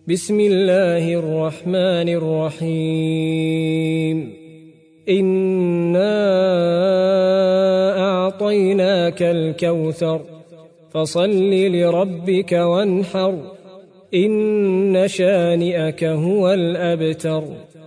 بسم الله الرحمن الرحيم إنا أعطيناك الكوثر فصل لربك وانحر إن شانئك هو الأبتر.